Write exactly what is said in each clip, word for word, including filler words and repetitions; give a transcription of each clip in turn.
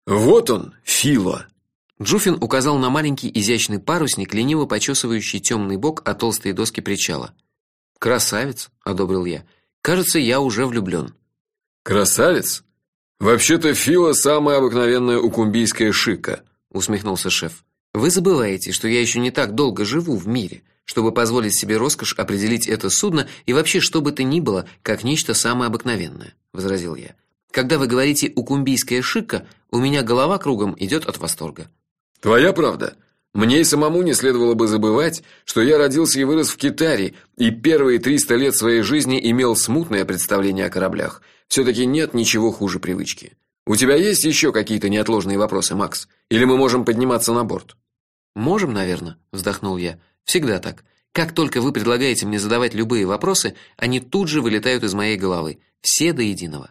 Вот он, Фила. Джуфин указал на маленький изящный парусник, лениво почесывающий темный бок о толстые доски причала. Красавец, одобрил я. Кажется, я уже влюблен. Красавец? Вообще-то Фила самая обыкновенная укумбийская шика, усмехнулся шеф. Вы забываете, что я еще не так долго живу в мире, чтобы позволить себе роскошь определить это судно и вообще что бы то ни было, как нечто самое обыкновенное, возразил я. Когда вы говорите укумбийская шика, у меня голова кругом идет от восторга. Твоя правда. Мне и самому не следовало бы забывать, что я родился и вырос в Китаре, и первые триста лет своей жизни имел смутное представление о кораблях. все таки нет ничего хуже привычки. У тебя есть еще какие-то неотложные вопросы, Макс? Или мы можем подниматься на борт? Можем, наверное, вздохнул я. Всегда так. Как только вы предлагаете мне задавать любые вопросы, они тут же вылетают из моей головы, все до единого.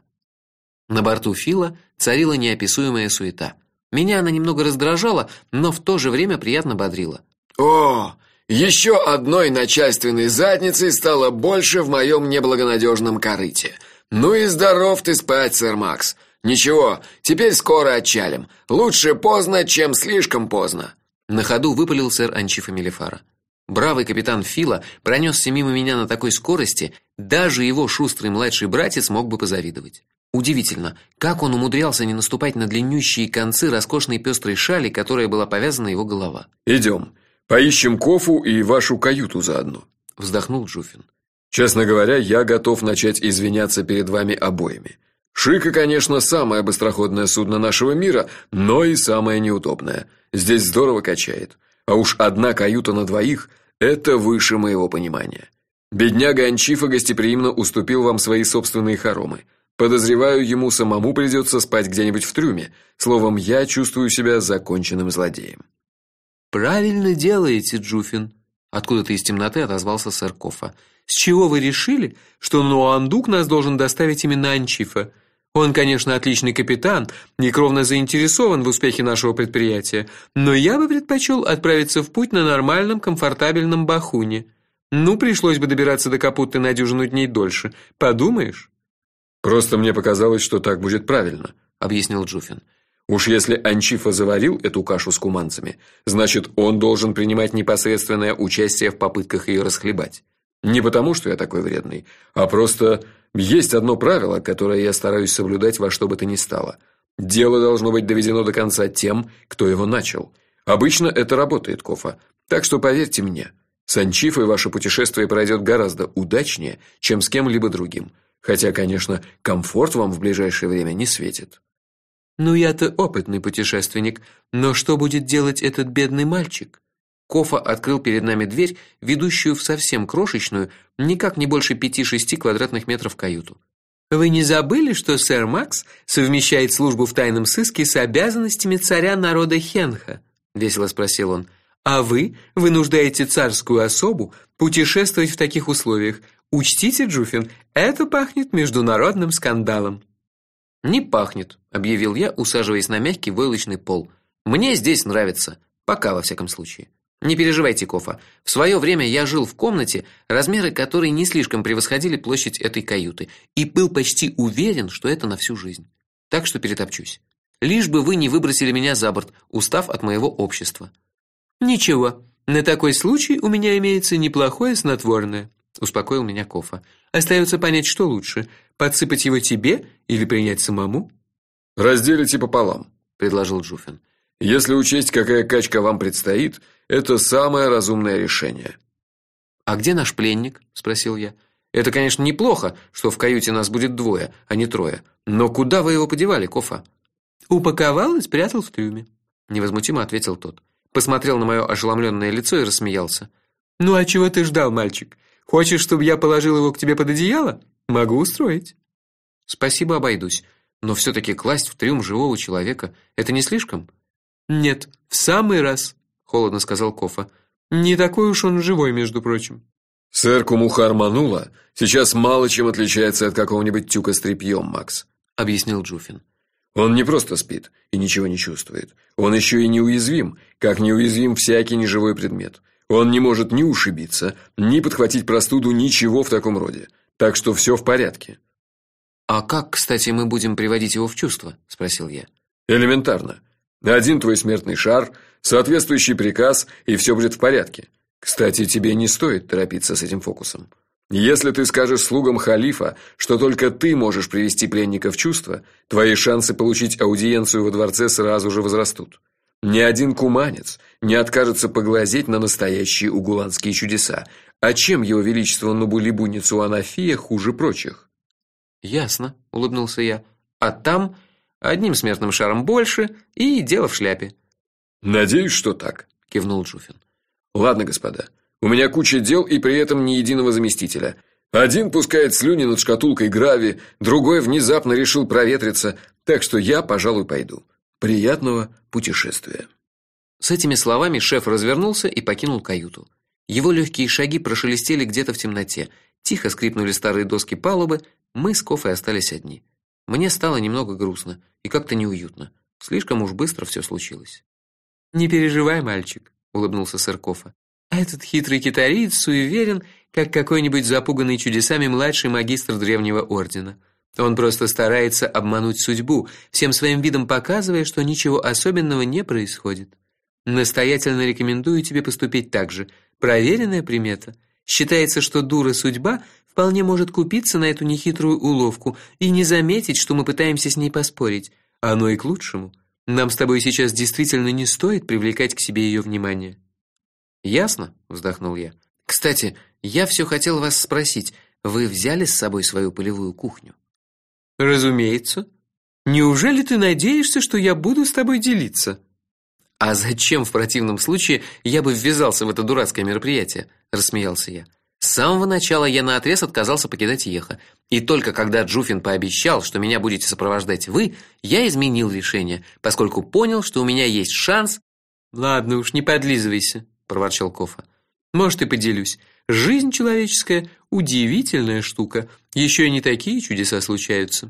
На борту Фила царила неописуемая суета. Меня она немного раздражала, но в то же время приятно бодрила. О, еще одной начальственной задницей стало больше в моем неблагонадежном корыте. Ну и здоров ты спать, сэр Макс. Ничего, теперь скоро отчалим. Лучше поздно, чем слишком поздно. На ходу выпалил сэр Анчифа Мелифара. Бравый капитан Фила пронесся мимо меня на такой скорости, даже его шустрый младший братец мог бы позавидовать. Удивительно, как он умудрялся не наступать на длиннющие концы роскошной пестрой шали, которой была повязана его голова. Идем, поищем Кофу и вашу каюту заодно, вздохнул Джуфин. Честно говоря, я готов начать извиняться перед вами обоими. Шика, конечно, самое быстроходное судно нашего мира, но и самое неудобное. Здесь здорово качает. А уж одна каюта на двоих это выше моего понимания. Бедняга Анчифа гостеприимно уступил вам свои собственные хоромы. Подозреваю, ему самому придется спать где-нибудь в трюме. Словом, я чувствую себя законченным злодеем. Правильно делаете, Джуфин, откуда-то из темноты отозвался сэр Кофа. С чего вы решили, что Нуандук нас должен доставить именно Анчифа? Он, конечно, отличный капитан, некровно заинтересован в успехе нашего предприятия, но я бы предпочел отправиться в путь на нормальном, комфортабельном бахуне. Ну, пришлось бы добираться до Капутты на дюжину дней дольше. Подумаешь? Просто мне показалось, что так будет правильно, объяснил Джуфин. Уж если Анчифа заварил эту кашу с куманцами, значит, он должен принимать непосредственное участие в попытках ее расхлебать. Не потому, что я такой вредный, а просто есть одно правило, которое я стараюсь соблюдать во что бы то ни стало. Дело должно быть доведено до конца тем, кто его начал. Обычно это работает, Кофа. Так что поверьте мне, с Анчифой ваше путешествие пройдет гораздо удачнее, чем с кем-либо другим. Хотя, конечно, комфорт вам в ближайшее время не светит. Ну я-то опытный путешественник, но что будет делать этот бедный мальчик? Кофа открыл перед нами дверь, ведущую в совсем крошечную, никак не больше пяти-шести квадратных метров каюту. Вы не забыли, что сэр Макс совмещает службу в тайном сыске с обязанностями царя народа Хенха? Весело спросил он. А вы вынуждаете царскую особу путешествовать в таких условиях. Учтите, Джуфин, это пахнет международным скандалом. Не пахнет, объявил я, усаживаясь на мягкий войлочный пол. Мне здесь нравится, пока во всяком случае. Не переживайте, Кофа. В свое время я жил в комнате, размеры которой не слишком превосходили площадь этой каюты, и был почти уверен, что это на всю жизнь. Так что перетопчусь. Лишь бы вы не выбросили меня за борт, устав от моего общества. Ничего. На такой случай у меня имеется неплохое снотворное, успокоил меня Кофа. Остается понять, что лучше: подсыпать его тебе или принять самому? Разделите пополам, предложил Джуфин. Если учесть, какая качка вам предстоит, это самое разумное решение. А где наш пленник? Спросил я. Это, конечно, неплохо, что в каюте нас будет двое, а не трое. Но куда вы его подевали, Кофа? Упаковал и спрятал в трюме, невозмутимо ответил тот. Посмотрел на мое ошеломленное лицо и рассмеялся. Ну а чего ты ждал, мальчик? Хочешь, чтобы я положил его к тебе под одеяло? Могу устроить. Спасибо, обойдусь. Но все таки класть в трюм живого человека это не слишком? Нет, в самый раз, холодно сказал Кофа. Не такой уж он живой, между прочим. Сэр Кумухар Манула сейчас мало чем отличается от какого-нибудь тюка с тряпьем, Макс, объяснил Джуфин. Он не просто спит и ничего не чувствует. Он еще и неуязвим, как неуязвим всякий неживой предмет. Он не может ни ушибиться, ни подхватить простуду, ничего в таком роде. Так что все в порядке. А как, кстати, мы будем приводить его в чувство, спросил я. Элементарно. Один твой смертный шар, соответствующий приказ, и все будет в порядке. Кстати, тебе не стоит торопиться с этим фокусом. Если ты скажешь слугам халифа, что только ты можешь привести пленника в чувство, твои шансы получить аудиенцию во дворце сразу же возрастут. Ни один куманец не откажется поглазеть на настоящие угуланские чудеса. А чем его величество Нубулибу Ницуанафия хуже прочих? Ясно, улыбнулся я. А там одним смертным шаром больше, и дело в шляпе. Надеюсь, что так, кивнул Джуфин. Ладно, господа. У меня куча дел и при этом ни единого заместителя. Один пускает слюни над шкатулкой грави, другой внезапно решил проветриться, так что я, пожалуй, пойду. Приятного путешествия. С этими словами шеф развернулся и покинул каюту. Его легкие шаги прошелестели где-то в темноте. Тихо скрипнули старые доски палубы, мы с Кофой остались одни. Мне стало немного грустно и как-то неуютно. Слишком уж быстро все случилось. Не переживай, мальчик, улыбнулся сэр Кофа. Этот хитрый китариец суеверен, как какой-нибудь запуганный чудесами младший магистр древнего ордена. Он просто старается обмануть судьбу, всем своим видом показывая, что ничего особенного не происходит. Настоятельно рекомендую тебе поступить так же. Проверенная примета. Считается, что дура судьба вполне может купиться на эту нехитрую уловку и не заметить, что мы пытаемся с ней поспорить. Оно и к лучшему. Нам с тобой сейчас действительно не стоит привлекать к себе ее внимание. Ясно, вздохнул я. Кстати, я все хотел вас спросить. Вы взяли с собой свою полевую кухню? Разумеется. Неужели ты надеешься, что я буду с тобой делиться? А зачем в противном случае я бы ввязался в это дурацкое мероприятие, рассмеялся я. С самого начала я наотрез отказался покидать Еха, и только когда Джуфин пообещал, что меня будете сопровождать вы, я изменил решение, поскольку понял, что у меня есть шанс. Ладно уж, не подлизывайся, проворчал Кофа. Может, и поделюсь. Жизнь человеческая удивительная штука. Еще и не такие чудеса случаются.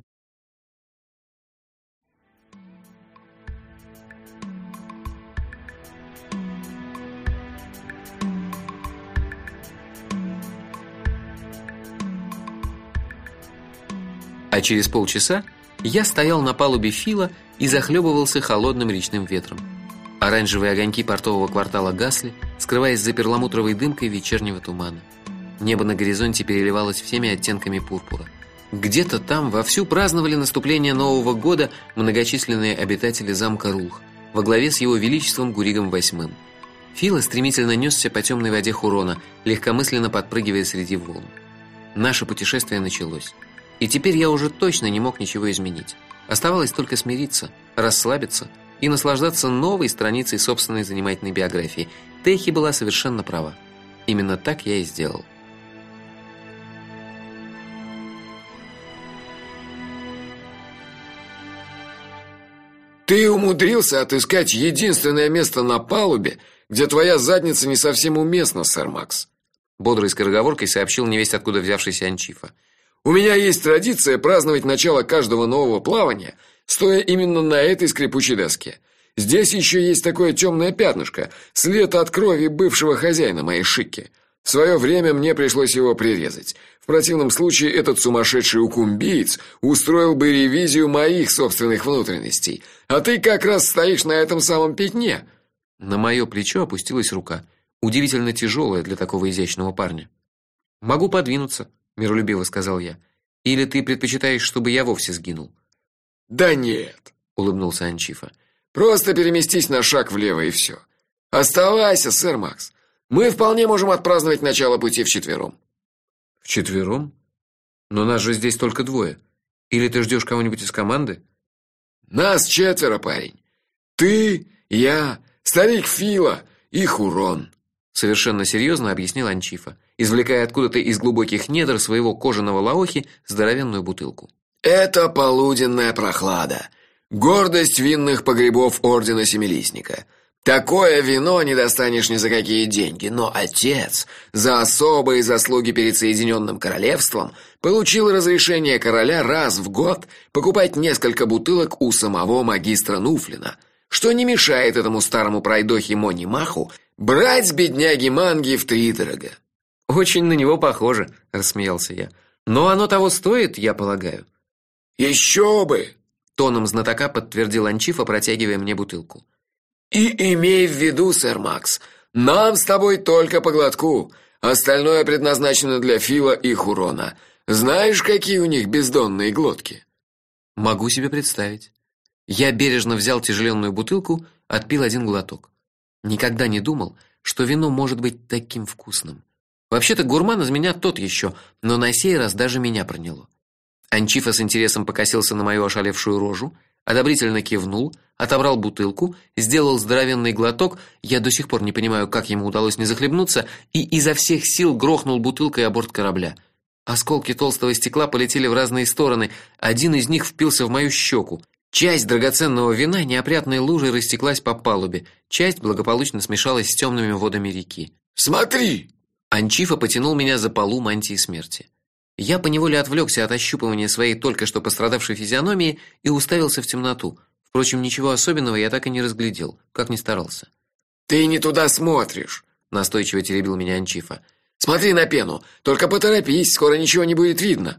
А через полчаса я стоял на палубе Фила и захлебывался холодным речным ветром. Оранжевые огоньки портового квартала гасли, скрываясь за перламутровой дымкой вечернего тумана. Небо на горизонте переливалось всеми оттенками пурпура. Где-то там вовсю праздновали наступление Нового года многочисленные обитатели замка Рулх во главе с его величеством Гуригом восьмым. Фила стремительно несся по темной воде Хурона, легкомысленно подпрыгивая среди волн. Наше путешествие началось. И теперь я уже точно не мог ничего изменить. Оставалось только смириться, расслабиться и наслаждаться новой страницей собственной занимательной биографии. Техи была совершенно права. Именно так я и сделал. Ты умудрился отыскать единственное место на палубе, где твоя задница не совсем уместна, сэр Макс, бодрой скороговоркой сообщил невесть откуда взявшийся Анчифа. У меня есть традиция праздновать начало каждого нового плавания, стоя именно на этой скрипучей доске. Здесь еще есть такое темное пятнышко, след от крови бывшего хозяина моей шикки. В свое время мне пришлось его прирезать. В противном случае этот сумасшедший укумбиец устроил бы ревизию моих собственных внутренностей. А ты как раз стоишь на этом самом пятне. На мое плечо опустилась рука, удивительно тяжелая для такого изящного парня. Могу подвинуться, миролюбиво сказал я. Или ты предпочитаешь, чтобы я вовсе сгинул? Да нет, улыбнулся Анчифа. Просто переместись на шаг влево и все. Оставайся, сэр Макс. Мы вполне можем отпраздновать начало пути вчетвером. Вчетвером? Но нас же здесь только двое. Или ты ждешь кого-нибудь из команды? Нас четверо, парень. Ты, я, старик Фила и Хурон. Совершенно серьезно объяснил Анчифа, извлекая откуда-то из глубоких недр своего кожаного лаохи здоровенную бутылку. Это полуденная прохлада. Гордость винных погребов ордена Семилистника. Такое вино не достанешь ни за какие деньги, но отец за особые заслуги перед Соединенным Королевством получил разрешение короля раз в год покупать несколько бутылок у самого магистра Нуфлина, что не мешает этому старому пройдохе Мони Маху брать с бедняги манги втридорога. Очень на него похоже, рассмеялся я. Но оно того стоит, я полагаю. Еще бы. тоном знатока подтвердил Анчифа, протягивая мне бутылку. И имей в виду, сэр Макс, нам с тобой только по глотку. Остальное предназначено для Фила и Хурона. Знаешь, какие у них бездонные глотки? Могу себе представить. Я бережно взял тяжеленную бутылку, отпил один глоток. Никогда не думал, что вино может быть таким вкусным. Вообще-то гурман из меня тот еще, но на сей раз даже меня проняло. Анчифа с интересом покосился на мою ошалевшую рожу, одобрительно кивнул, отобрал бутылку, сделал здоровенный глоток, я до сих пор не понимаю, как ему удалось не захлебнуться, и изо всех сил грохнул бутылкой о борт корабля. Осколки толстого стекла полетели в разные стороны, один из них впился в мою щеку. Часть драгоценного вина неопрятной лужей растеклась по палубе, часть благополучно смешалась с темными водами реки. Смотри! Анчифа потянул меня за полу мантии смерти. Я поневоле отвлекся от ощупывания своей только что пострадавшей физиономии и уставился в темноту. Впрочем, ничего особенного я так и не разглядел, как ни старался. Ты не туда смотришь, настойчиво теребил меня Анчифа. Смотри на пену, только поторопись, скоро ничего не будет видно.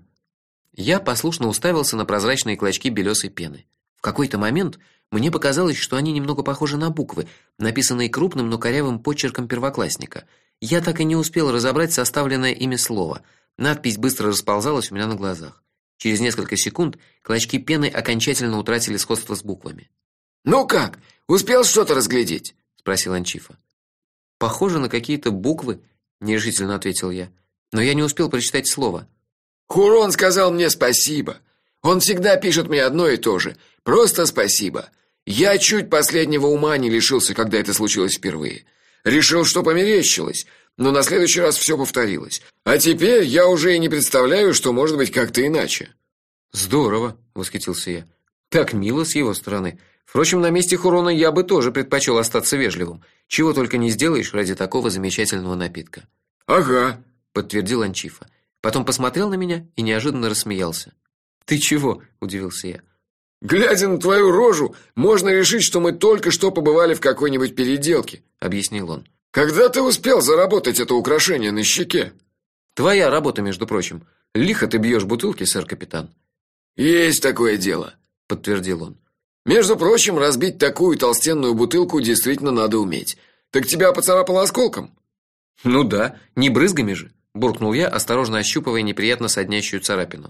Я послушно уставился на прозрачные клочки белесой пены. В какой-то момент мне показалось, что они немного похожи на буквы, написанные крупным, но корявым почерком первоклассника. Я так и не успел разобрать составленное ими слово. Надпись быстро расползалась у меня на глазах. Через несколько секунд клочки пены окончательно утратили сходство с буквами. Ну как? Успел что-то разглядеть? Спросил Анчифа. Похоже на какие-то буквы, нерешительно ответил я. Но я не успел прочитать слово. Хурон сказал мне спасибо. Он всегда пишет мне одно и то же. Просто спасибо. Я чуть последнего ума не лишился, когда это случилось впервые. Решил, что померещилось, но на следующий раз все повторилось. А теперь я уже и не представляю, что может быть как-то иначе. Здорово, восхитился я. Так мило с его стороны. Впрочем, на месте Хурона я бы тоже предпочел остаться вежливым. Чего только не сделаешь ради такого замечательного напитка. Ага, подтвердил Анчифа. Потом посмотрел на меня и неожиданно рассмеялся. Ты чего? Удивился я. Глядя на твою рожу, можно решить, что мы только что побывали в какой-нибудь переделке, объяснил он. Когда ты успел заработать это украшение на щеке? Твоя работа, между прочим. Лихо ты бьешь бутылки, сэр капитан. Есть такое дело, подтвердил он. Между прочим, разбить такую толстенную бутылку действительно надо уметь. Так тебя поцарапало осколком? Ну да, не брызгами же, буркнул я, осторожно ощупывая неприятно соднящую царапину.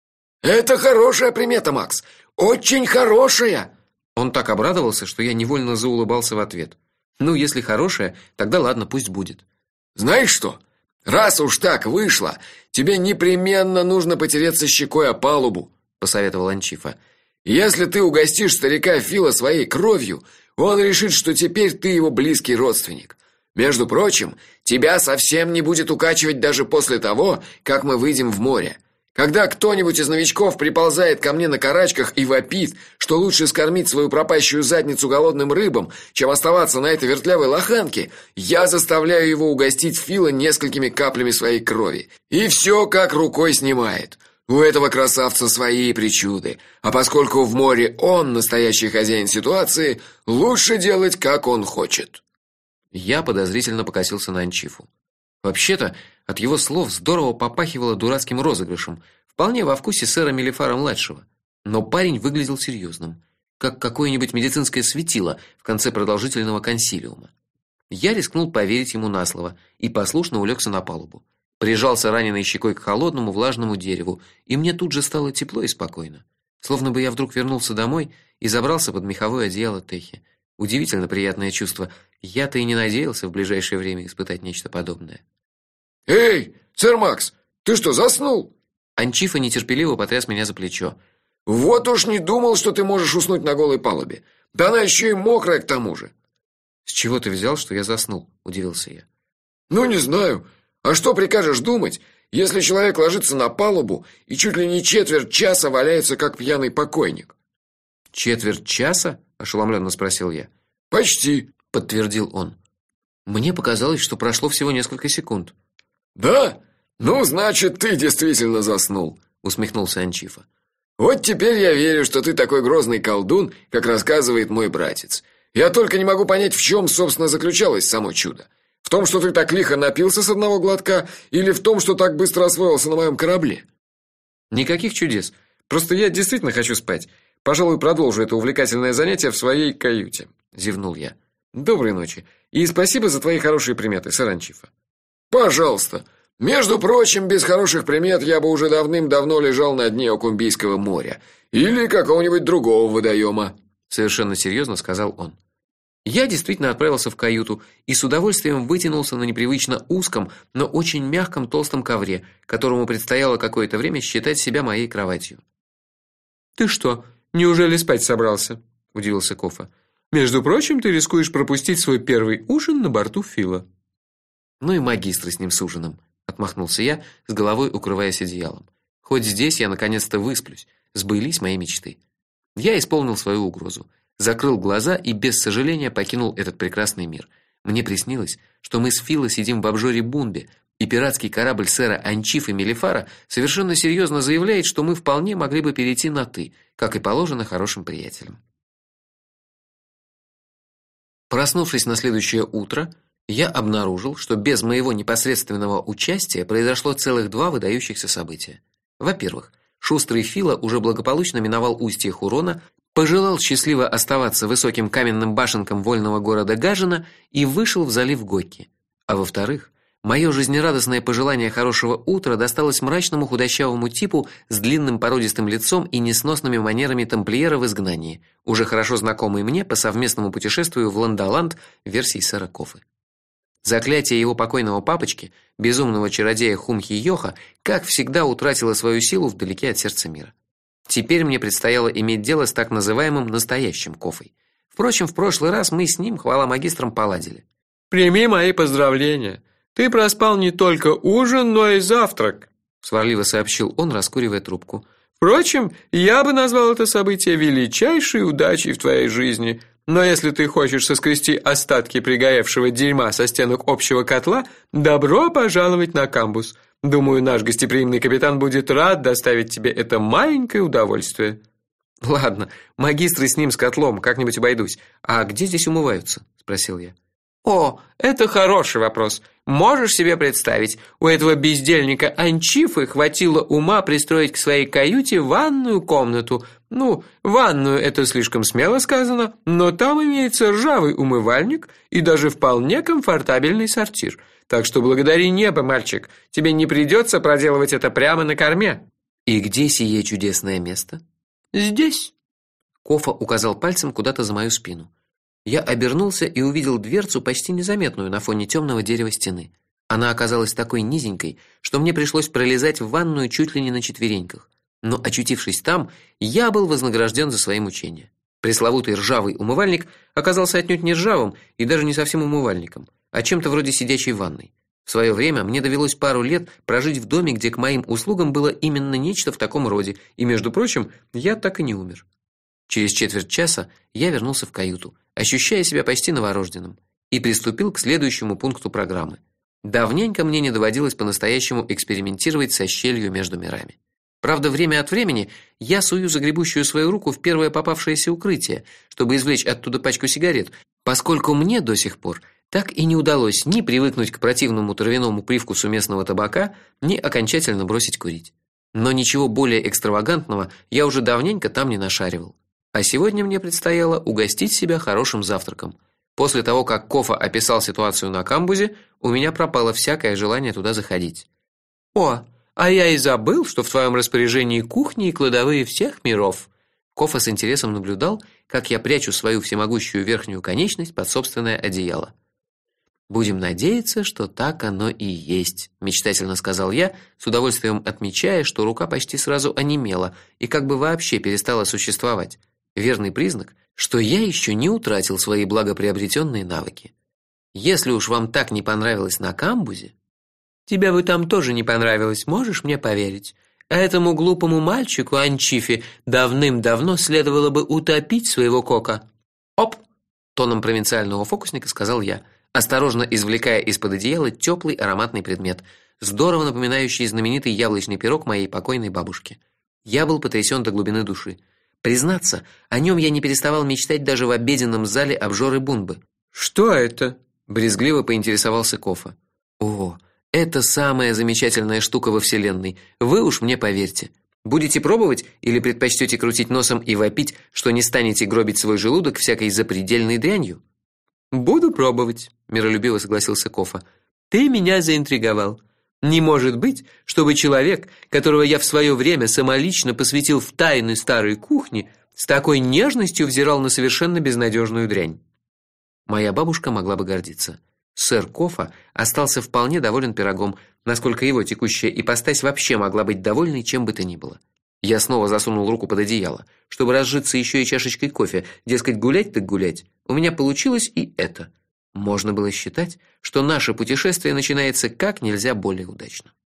Это хорошая примета, Макс. Очень хорошая. Он так обрадовался, что я невольно заулыбался в ответ. Ну, если хорошая, тогда ладно, пусть будет. Знаешь что? Раз уж так вышло, тебе непременно нужно потереться щекой о палубу, посоветовал Анчифа. Если ты угостишь старика Фила своей кровью, он решит, что теперь ты его близкий родственник. Между прочим, тебя совсем не будет укачивать даже после того, как мы выйдем в море. Когда кто-нибудь из новичков приползает ко мне на карачках и вопит, что лучше скормить свою пропащую задницу голодным рыбам, чем оставаться на этой вертлявой лоханке, я заставляю его угостить Фила несколькими каплями своей крови. И все как рукой снимает. У этого красавца свои причуды, а поскольку в море он настоящий хозяин ситуации, лучше делать, как он хочет. Я подозрительно покосился на Анчифу. Вообще-то, от его слов здорово попахивало дурацким розыгрышем, вполне во вкусе сэра Мелифара-младшего. Но парень выглядел серьезным, как какое-нибудь медицинское светило в конце продолжительного консилиума. Я рискнул поверить ему на слово и послушно улегся на палубу. Прижался раненой щекой к холодному влажному дереву, и мне тут же стало тепло и спокойно. Словно бы я вдруг вернулся домой и забрался под меховое одеяло Техи. Удивительно приятное чувство. Я-то и не надеялся в ближайшее время испытать нечто подобное. Эй, сэр Макс, ты что, заснул? Анчифа нетерпеливо потряс меня за плечо. Вот уж не думал, что ты можешь уснуть на голой палубе. Да она еще и мокрая к тому же. С чего ты взял, что я заснул? Удивился я. Ну не знаю. А что прикажешь думать, если человек ложится на палубу и чуть ли не четверть часа валяется как пьяный покойник? Четверть часа? Ошеломленно спросил я. Почти, подтвердил он. Мне показалось, что прошло всего несколько секунд. Да? Ну, значит, ты действительно заснул, усмехнулся Анчифа. Вот теперь я верю, что ты такой грозный колдун, как рассказывает мой братец. Я только не могу понять, в чем, собственно, заключалось само чудо. В том, что ты так лихо напился с одного глотка, или в том, что так быстро освоился на моем корабле? Никаких чудес. Просто я действительно хочу спать. Пожалуй, продолжу это увлекательное занятие в своей каюте, зевнул я. Доброй ночи. И спасибо за твои хорошие приметы, сэр Анчифа. Пожалуйста. Между прочим, без хороших примет я бы уже давным-давно лежал на дне Окумбийского моря или какого-нибудь другого водоема», — совершенно серьезно сказал он. Я действительно отправился в каюту и с удовольствием вытянулся на непривычно узком, но очень мягком толстом ковре, которому предстояло какое-то время считать себя моей кроватью. Ты что, неужели спать собрался? Удивился Кофа. Между прочим, ты рискуешь пропустить свой первый ужин на борту Фила. Ну и магистры с ним с ужином, отмахнулся я, с головой укрываясь одеялом. Хоть здесь я наконец-то высплюсь, сбылись мои мечты. Я исполнил свою угрозу, закрыл глаза и без сожаления покинул этот прекрасный мир. Мне приснилось, что мы с Фила сидим в обжоре Бунби, и пиратский корабль сэра Анчифа Мелифара совершенно серьезно заявляет, что мы вполне могли бы перейти на ты, как и положено хорошим приятелям. Проснувшись на следующее утро, я обнаружил, что без моего непосредственного участия произошло целых два выдающихся события. Во-первых, шустрый Фила уже благополучно миновал устье Хурона, пожелал счастливо оставаться высоким каменным башенкам вольного города Гажина и вышел в залив Гокки. А во-вторых, мое жизнерадостное пожелание хорошего утра досталось мрачному худощавому типу с длинным породистым лицом и несносными манерами тамплиера в изгнании, уже хорошо знакомый мне по совместному путешествию в Ландоланд версии сэра Кофы. Заклятие его покойного папочки, безумного чародея Хумхи-Йоха, как всегда утратило свою силу вдалеке от сердца мира. Теперь мне предстояло иметь дело с так называемым настоящим Кофой. Впрочем, в прошлый раз мы с ним, хвала магистрам, поладили. Прими мои поздравления. Ты проспал не только ужин, но и завтрак, сварливо сообщил он, раскуривая трубку. Впрочем, я бы назвал это событие величайшей удачей в твоей жизни. Но если ты хочешь соскрести остатки пригоревшего дерьма со стенок общего котла, добро пожаловать на камбус. Думаю, наш гостеприимный капитан будет рад доставить тебе это маленькое удовольствие. Ладно, магистры с ним с котлом, как-нибудь обойдусь. А где здесь умываются? Спросил я. О, это хороший вопрос. Можешь себе представить, у этого бездельника Анчифы хватило ума пристроить к своей каюте ванную комнату. Ну, ванную это слишком смело сказано, но там имеется ржавый умывальник и даже вполне комфортабельный сортир. Так что благодари небо, мальчик, тебе не придется проделывать это прямо на корме. И где сие чудесное место? Здесь. Кофа указал пальцем куда-то за мою спину. Я обернулся и увидел дверцу, почти незаметную на фоне темного дерева стены. Она оказалась такой низенькой, что мне пришлось пролезать в ванную чуть ли не на четвереньках. Но очутившись там, я был вознагражден за свои мучения. Пресловутый ржавый умывальник оказался отнюдь не ржавым и даже не совсем умывальником, а чем-то вроде сидячей ванной. В свое время мне довелось пару лет прожить в доме, где к моим услугам было именно нечто в таком роде, и, между прочим, я так и не умер. Через четверть часа я вернулся в каюту, ощущая себя почти новорожденным, и приступил к следующему пункту программы. Давненько мне не доводилось по-настоящему экспериментировать со щелью между мирами. Правда, время от времени я сую загребущую свою руку в первое попавшееся укрытие, чтобы извлечь оттуда пачку сигарет, поскольку мне до сих пор так и не удалось ни привыкнуть к противному травяному привкусу местного табака, ни окончательно бросить курить. Но ничего более экстравагантного я уже давненько там не нашаривал. А сегодня мне предстояло угостить себя хорошим завтраком. После того, как Кофа описал ситуацию на камбузе, у меня пропало всякое желание туда заходить. О, а я и забыл, что в твоем распоряжении кухни и кладовые всех миров. Кофа с интересом наблюдал, как я прячу свою всемогущую верхнюю конечность под собственное одеяло. Будем надеяться, что так оно и есть, мечтательно сказал я, с удовольствием отмечая, что рука почти сразу онемела и как бы вообще перестала существовать. Верный признак, что я еще не утратил свои благоприобретенные навыки. Если уж вам так не понравилось на камбузе, тебе бы там тоже не понравилось, можешь мне поверить. А этому глупому мальчику Анчифе давным-давно следовало бы утопить своего кока. Оп, тоном провинциального фокусника сказал я, осторожно извлекая из-под одеяла теплый ароматный предмет, здорово напоминающий знаменитый яблочный пирог моей покойной бабушки. Я был потрясен до глубины души. Признаться, о нем я не переставал мечтать даже в обеденном зале обжоры Бунбы. Что это? Брезгливо поинтересовался Кофа. О, это самая замечательная штука во вселенной. Вы уж мне поверьте. Будете пробовать или предпочтете крутить носом и вопить, что не станете гробить свой желудок всякой запредельной дрянью? Буду пробовать, миролюбиво согласился Кофа. Ты меня заинтриговал. Не может быть, чтобы человек, которого я в свое время самолично посвятил в тайны старой кухни, с такой нежностью взирал на совершенно безнадежную дрянь. Моя бабушка могла бы гордиться. Сэр Кофа остался вполне доволен пирогом, насколько его текущая ипостась вообще могла быть довольной чем бы то ни было. Я снова засунул руку под одеяло, чтобы разжиться еще и чашечкой кофе, дескать, гулять так гулять. У меня получилось и это. Можно было считать, что наше путешествие начинается как нельзя более удачно.